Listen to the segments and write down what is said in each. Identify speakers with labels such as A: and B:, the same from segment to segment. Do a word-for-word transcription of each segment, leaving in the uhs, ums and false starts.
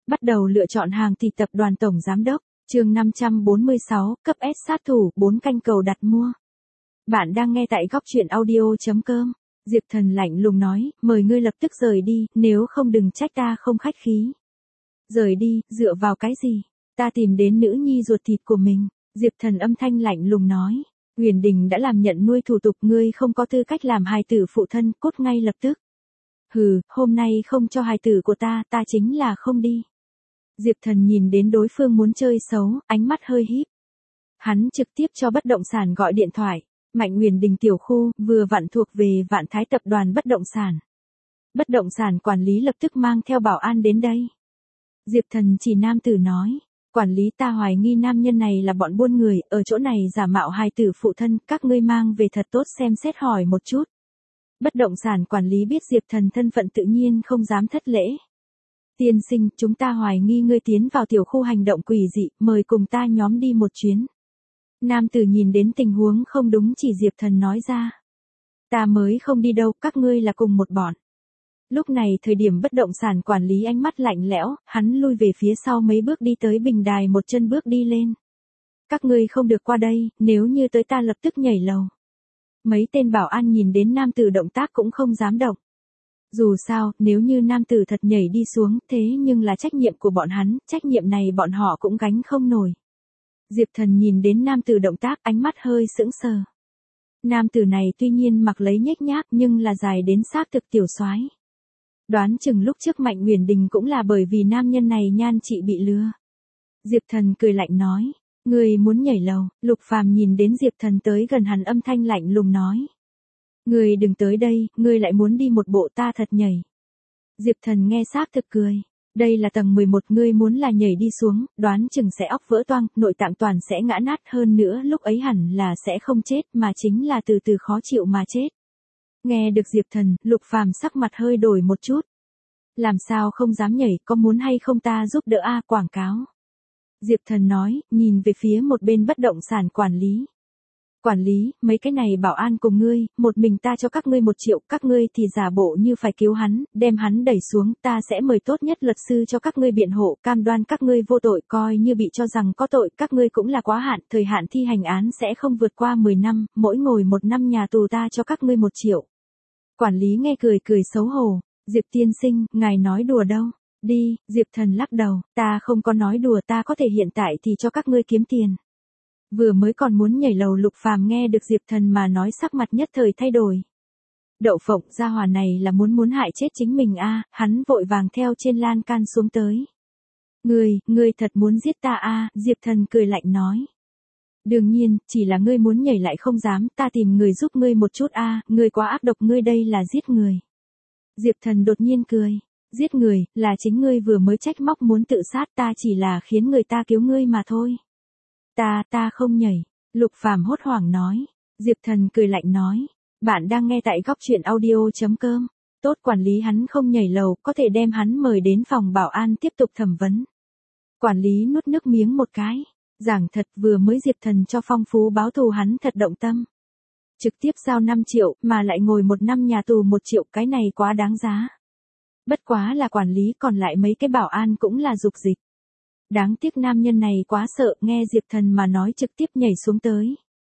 A: Bắt đầu lựa chọn hàng thì tập đoàn tổng giám đốc, chương năm trăm bốn mươi sáu, cấp S sát thủ, bốn canh cầu đặt mua. Bạn đang nghe tại góc truyện audio chấm com. Diệp Thần lạnh lùng nói, mời ngươi lập tức rời đi, nếu không đừng trách ta không khách khí. Rời đi, dựa vào cái gì? Ta tìm đến nữ nhi ruột thịt của mình. Diệp Thần âm thanh lạnh lùng nói, Huyền Đình đã làm nhận nuôi thủ tục, ngươi không có tư cách làm hài tử phụ thân, cút ngay lập tức. Hừ, hôm nay không cho hài tử của ta, ta chính là không đi. Diệp Thần nhìn đến đối phương muốn chơi xấu, ánh mắt hơi híp. Hắn trực tiếp cho bất động sản gọi điện thoại. Mạnh Huyền Đình tiểu khu, vừa vặn thuộc về Vạn Thái tập đoàn bất động sản. Bất động sản quản lý lập tức mang theo bảo an đến đây. Diệp Thần chỉ nam tử nói, quản lý, ta hoài nghi nam nhân này là bọn buôn người, ở chỗ này giả mạo hài tử phụ thân, các ngươi mang về thật tốt xem xét hỏi một chút. Bất động sản quản lý biết Diệp Thần thân phận tự nhiên không dám thất lễ. Tiên sinh, chúng ta hoài nghi ngươi tiến vào tiểu khu hành động quỷ dị, mời cùng ta nhóm đi một chuyến. Nam tử nhìn đến tình huống không đúng chỉ Diệp Thần nói ra. Ta mới không đi đâu, các ngươi là cùng một bọn. Lúc này thời điểm bất động sản quản lý ánh mắt lạnh lẽo, hắn lui về phía sau mấy bước đi tới bình đài, một chân bước đi lên. Các ngươi không được qua đây, nếu như tới ta lập tức nhảy lầu. Mấy tên bảo an nhìn đến nam tử động tác cũng không dám động. Dù sao, nếu như nam tử thật nhảy đi xuống, thế nhưng là trách nhiệm của bọn hắn, trách nhiệm này bọn họ cũng gánh không nổi. Diệp Thần nhìn đến nam tử động tác, ánh mắt hơi sững sờ. Nam tử này tuy nhiên mặc lấy nhếch nhác nhưng là dài đến xác thực tiểu soái. Đoán chừng lúc trước Mạnh Huyền Đình cũng là bởi vì nam nhân này nhan chị bị lừa. Diệp Thần cười lạnh nói, ngươi muốn nhảy lầu. Lục Phàm nhìn đến Diệp Thần tới gần, hắn âm thanh lạnh lùng nói. Ngươi đừng tới đây, ngươi lại muốn đi một bộ ta thật nhảy. Diệp Thần nghe xác thực cười. Đây là tầng mười một, ngươi muốn là nhảy đi xuống, đoán chừng sẽ óc vỡ toang, nội tạng toàn sẽ ngã nát, hơn nữa lúc ấy hẳn là sẽ không chết mà chính là từ từ khó chịu mà chết. Nghe được Diệp Thần, Lục Phàm sắc mặt hơi đổi một chút. Làm sao không dám nhảy, có muốn hay không ta giúp đỡ a, quảng cáo. Diệp Thần nói, nhìn về phía một bên bất động sản quản lý. Quản lý, mấy cái này bảo an cùng ngươi, một mình ta cho các ngươi một triệu, các ngươi thì giả bộ như phải cứu hắn, đem hắn đẩy xuống, ta sẽ mời tốt nhất luật sư cho các ngươi biện hộ, cam đoan các ngươi vô tội, coi như bị cho rằng có tội, các ngươi cũng là quá hạn, thời hạn thi hành án sẽ không vượt qua mười năm, mỗi ngồi một năm nhà tù ta cho các ngươi một triệu. Quản lý nghe cười cười xấu hổ, Diệp tiên sinh, ngài nói đùa đâu, đi, Diệp Thần lắc đầu, ta không có nói đùa, ta có thể hiện tại thì cho các ngươi kiếm tiền. Vừa mới còn muốn nhảy lầu, Lục Phàm nghe được Diệp Thần mà nói sắc mặt nhất thời thay đổi. Đậu phộng, gia hỏa này là muốn muốn hại chết chính mình a, hắn vội vàng theo trên lan can xuống tới. Ngươi, ngươi thật muốn giết ta a, Diệp Thần cười lạnh nói. Đương nhiên, chỉ là ngươi muốn nhảy lại không dám, ta tìm người giúp ngươi một chút a, ngươi quá ác độc, ngươi đây là giết người. Diệp Thần đột nhiên cười, giết người, là chính ngươi vừa mới trách móc muốn tự sát, ta chỉ là khiến người ta cứu ngươi mà thôi. Ta, ta không nhảy. Lục Phàm hốt hoảng nói. Diệp Thần cười lạnh nói. Bạn đang nghe tại góc truyện audio chấm com. Tốt, quản lý hắn không nhảy lầu, có thể đem hắn mời đến phòng bảo an tiếp tục thẩm vấn. Quản lý nuốt nước miếng một cái. Giảng thật, vừa mới Diệp Thần cho phong phú báo thù, hắn thật động tâm. Trực tiếp giao năm triệu, mà lại ngồi một năm nhà tù một triệu, cái này quá đáng giá. Bất quá là quản lý, còn lại mấy cái bảo an cũng là dục dịch. Đáng tiếc nam nhân này quá sợ, nghe Diệp Thần mà nói trực tiếp nhảy xuống tới.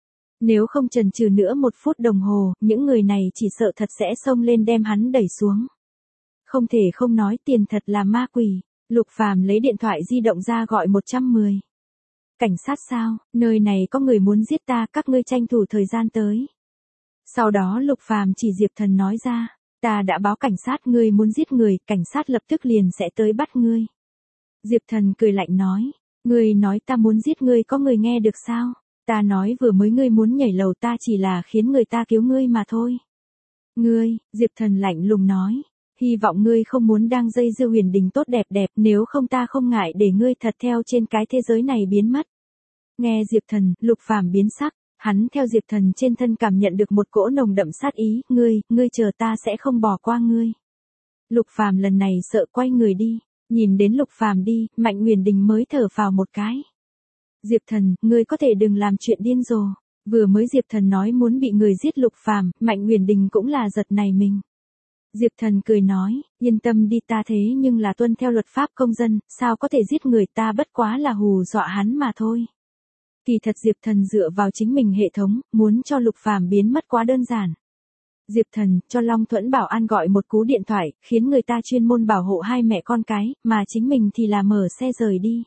A: Nếu không chần chừ nữa một phút đồng hồ, những người này chỉ sợ thật sẽ xông lên đem hắn đẩy xuống. Không thể không nói, tiền thật là ma quỷ. Lục Phàm lấy điện thoại di động ra gọi một trăm mười. Cảnh sát sao, nơi này có người muốn giết ta, các ngươi tranh thủ thời gian tới. Sau đó Lục Phàm chỉ Diệp Thần nói ra, ta đã báo cảnh sát, ngươi muốn giết người, cảnh sát lập tức liền sẽ tới bắt ngươi. Diệp Thần cười lạnh nói, ngươi nói ta muốn giết ngươi, có người nghe được sao? Ta nói vừa mới ngươi muốn nhảy lầu, ta chỉ là khiến người ta cứu ngươi mà thôi. Ngươi, Diệp Thần lạnh lùng nói, hy vọng ngươi không muốn đang dây dưa Huyền Đình tốt đẹp đẹp, nếu không ta không ngại để ngươi thật theo trên cái thế giới này biến mất. Nghe Diệp Thần, Lục Phàm biến sắc, hắn theo Diệp Thần trên thân cảm nhận được một cỗ nồng đậm sát ý, ngươi, ngươi chờ ta sẽ không bỏ qua ngươi. Lục Phàm lần này sợ quay người đi. Nhìn đến Lục Phàm đi, Mạnh Huyền Đình mới thở phào một cái. Diệp Thần, ngươi có thể đừng làm chuyện điên rồ. Vừa mới Diệp Thần nói muốn bị người giết Lục Phàm, Mạnh Huyền Đình cũng là giật nảy mình. Diệp Thần cười nói, yên tâm đi, ta thế nhưng là tuân theo luật pháp công dân, sao có thể giết người, ta bất quá là hù dọa hắn mà thôi. Kỳ thật Diệp Thần dựa vào chính mình hệ thống, muốn cho Lục Phàm biến mất quá đơn giản. Diệp Thần cho Long Thuẫn Bảo An gọi một cú điện thoại, khiến người ta chuyên môn bảo hộ hai mẹ con cái, mà chính mình thì là mở xe rời đi.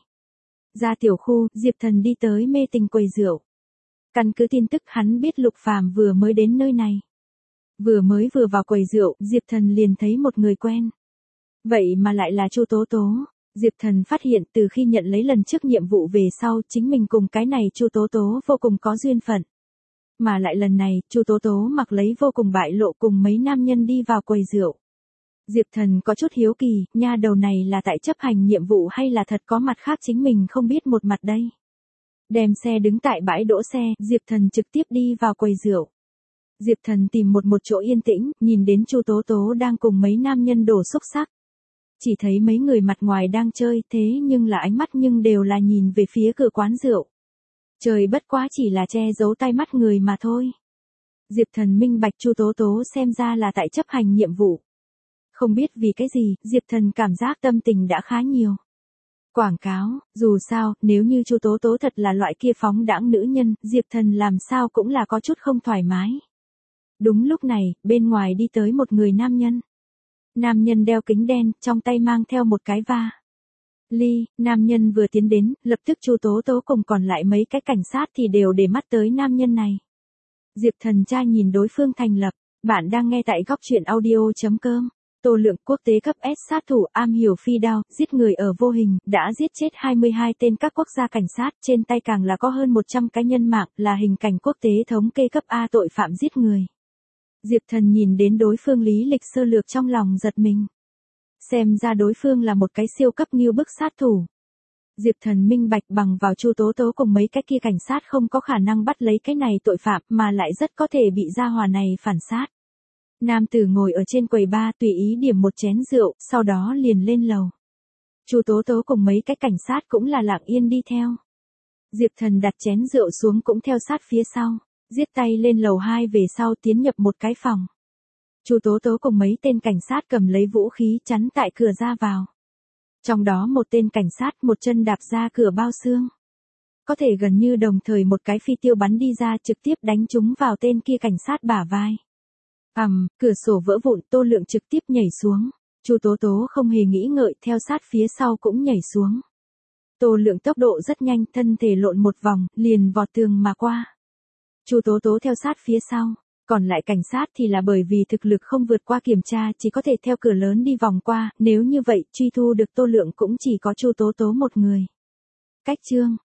A: Ra tiểu khu, Diệp Thần đi tới mê tình quầy rượu. Căn cứ tin tức hắn biết Lục Phàm vừa mới đến nơi này. Vừa mới vừa vào quầy rượu, Diệp Thần liền thấy một người quen. Vậy mà lại là Chu Tố Tố. Diệp Thần phát hiện từ khi nhận lấy lần trước nhiệm vụ về sau, chính mình cùng cái này Chu Tố Tố vô cùng có duyên phận. Mà lại lần này, Chu Tố Tố mặc lấy vô cùng bại lộ cùng mấy nam nhân đi vào quầy rượu. Diệp Thần có chút hiếu kỳ, nha đầu này là tại chấp hành nhiệm vụ hay là thật có mặt khác chính mình không biết một mặt đây. Đem xe đứng tại bãi đỗ xe, Diệp Thần trực tiếp đi vào quầy rượu. Diệp Thần tìm một một chỗ yên tĩnh, nhìn đến Chu Tố Tố đang cùng mấy nam nhân đổ xúc xắc. Chỉ thấy mấy người mặt ngoài đang chơi, thế nhưng là ánh mắt nhưng đều là nhìn về phía cửa quán rượu. Trời bất quá chỉ là che giấu tai mắt người mà thôi. Diệp Thần minh bạch Chu Tố Tố xem ra là tại chấp hành nhiệm vụ. Không biết vì cái gì, Diệp Thần cảm giác tâm tình đã khá nhiều. Quảng cáo, dù sao, nếu như Chu Tố Tố thật là loại kia phóng đãng nữ nhân, Diệp Thần làm sao cũng là có chút không thoải mái. Đúng lúc này, bên ngoài đi tới một người nam nhân. Nam nhân đeo kính đen, trong tay mang theo một cái va. Ly, nam nhân vừa tiến đến, lập tức Chu Tố Tố cùng còn lại mấy cái cảnh sát thì đều để mắt tới nam nhân này. Diệp Thần tra nhìn đối phương thành lập, bạn đang nghe tại góc truyện audio chấm com. Tô Lượng quốc tế cấp S sát thủ am hiểu phi đao, giết người ở vô hình, đã giết chết hai mươi hai tên các quốc gia cảnh sát, trên tay càng là có hơn một trăm cái nhân mạng, là hình cảnh quốc tế thống kê cấp A tội phạm giết người. Diệp Thần nhìn đến đối phương lý lịch sơ lược trong lòng giật mình. Xem ra đối phương là một cái siêu cấp nghiêu bức sát thủ. Diệp Thần minh bạch bằng vào Chu Tố Tố cùng mấy cái kia cảnh sát không có khả năng bắt lấy cái này tội phạm mà lại rất có thể bị gia hỏa này phản sát. Nam tử ngồi ở trên quầy bar tùy ý điểm một chén rượu, sau đó liền lên lầu. Chu Tố Tố cùng mấy cái cảnh sát cũng là lặng yên đi theo. Diệp Thần đặt chén rượu xuống cũng theo sát phía sau, giết tay lên lầu hai về sau tiến nhập một cái phòng. Chu Tố Tố cùng mấy tên cảnh sát cầm lấy vũ khí chắn tại cửa ra vào. Trong đó một tên cảnh sát một chân đạp ra cửa bao xương. Có thể gần như đồng thời một cái phi tiêu bắn đi ra trực tiếp đánh trúng vào tên kia cảnh sát bả vai. Ầm, um, cửa sổ vỡ vụn, Tô Lượng trực tiếp nhảy xuống. Chu Tố Tố không hề nghĩ ngợi, theo sát phía sau cũng nhảy xuống. Tô Lượng tốc độ rất nhanh, thân thể lộn một vòng, liền vọt tường mà qua. Chu Tố Tố theo sát phía sau, còn lại cảnh sát thì là bởi vì thực lực không vượt qua kiểm tra, chỉ có thể theo cửa lớn đi vòng qua, nếu như vậy, truy thu được Tô Lượng cũng chỉ có Chu Tố Tố một người. Cách chương